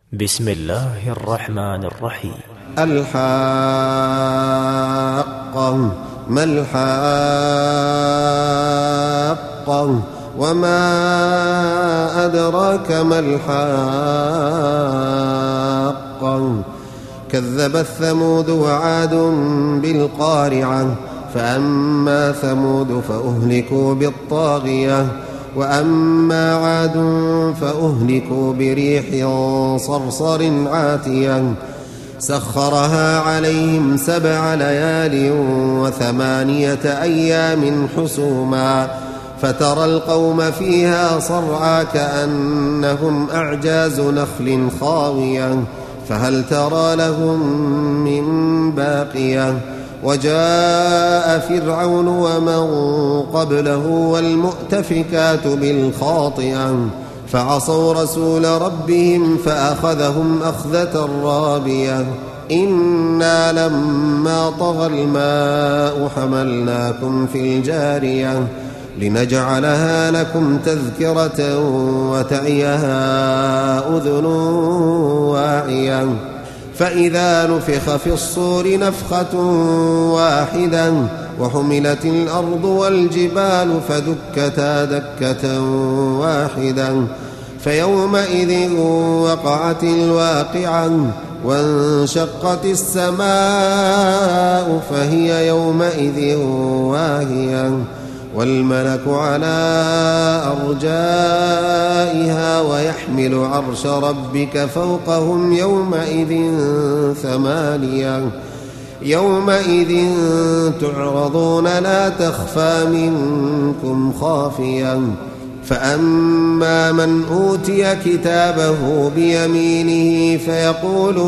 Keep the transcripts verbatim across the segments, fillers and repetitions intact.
بسم الله الرحمن الرحيم. الحاقة. ما الحاقة وما أدراك ما الحاقة. كذبت ثمود وعاد بالقارعة فأما ثمود فأهلكوا بالطاغية وأما عاد فأهلكوا بريح صرصر عاتية سخرها عليهم سبع ليال وثمانية أيام حسوما فترى القوم فيها صرعى كأنهم أعجاز نخل خاوية فهل ترى لهم من باقية. وجاء فرعون ومن قبله والمؤتفكات بالخاطئة فعصوا رسول ربهم فأخذهم أخذة رابية. إنا لما طغى الماء حملناكم في الجارية لنجعلها لكم تذكرة وتعيها أذن واعية. فإذا نفخ في الصور نفخة واحدة وحملت الأرض والجبال فدكتا دكة واحدة فيومئذ وقعت الواقعة وانشقت السماء فهي يومئذ واهية والملك على أرجائها ويحمل عرش ربك فوقهم يومئذ ثمانية. يومئذ تعرضون لا تخفى منكم خافية. فأما من أوتي كتابه بيمينه فيقول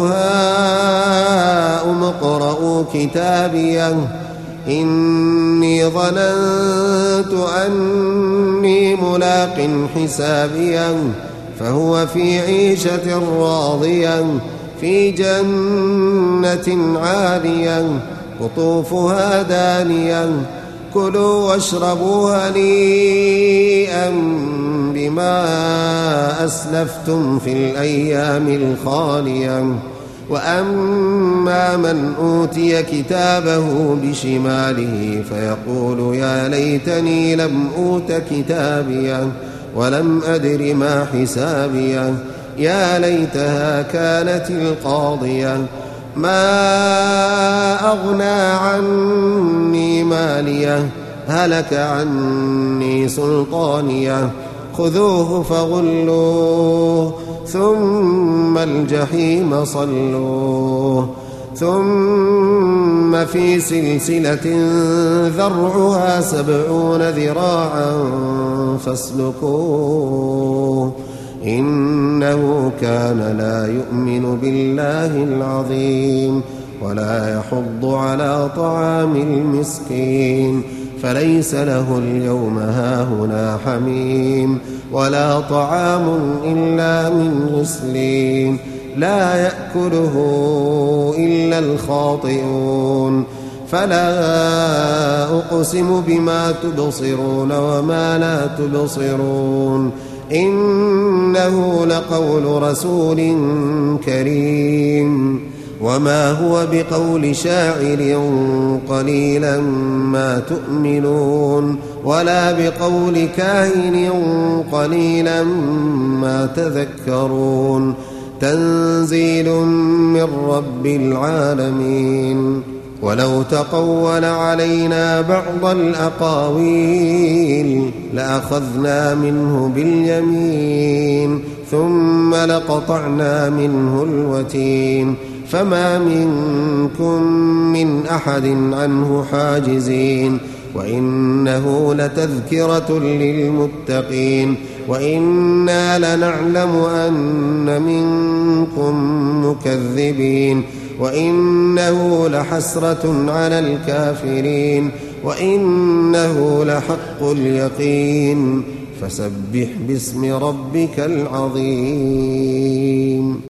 هاؤم اقرءوا كتابيه إني ظننت أني ملاق حسابيا فهو في عيشة راضية في جنة عالية قطوفها دانية كلوا واشربوا هنيئا بما أسلفتم في الأيام الخالية. وأما من أوتي كتابه بشماله فيقول يا ليتني لم أوت كتابيه ولم أدر ما حسابيه يا ليتها كانت القاضية ما أغنى عني ماليه هلك عني سلطانيه خذوه فغلوه ثم الجحيم صلوه ثم في سلسلة ذرعها سبعون ذراعا فاسلكوه إنه كان لا يؤمن بالله العظيم ولا يحض على طعام المسكين فليس له اليوم هاهنا حميم ولا طعام إلا من غسلين لا يأكله إلا الخاطئون. فلا أقسم بما تبصرون وما لا تبصرون إنه لقول رسول كريم وما هو بقول شاعر قليلا ما تؤمنون ولا بقول كاهن قليلا ما تذكرون تنزيل من رب العالمين. ولو تقول علينا بعض الأقاويل لأخذنا منه باليمين ثم لقطعنا منه الوتين فما منكم من أحد عنه حاجزين. وإنه لتذكرة للمتقين وإنا لنعلم أن منكم مكذبين وإنه لحسرة على الكافرين وإنه لحق اليقين فسبح باسم ربك العظيم.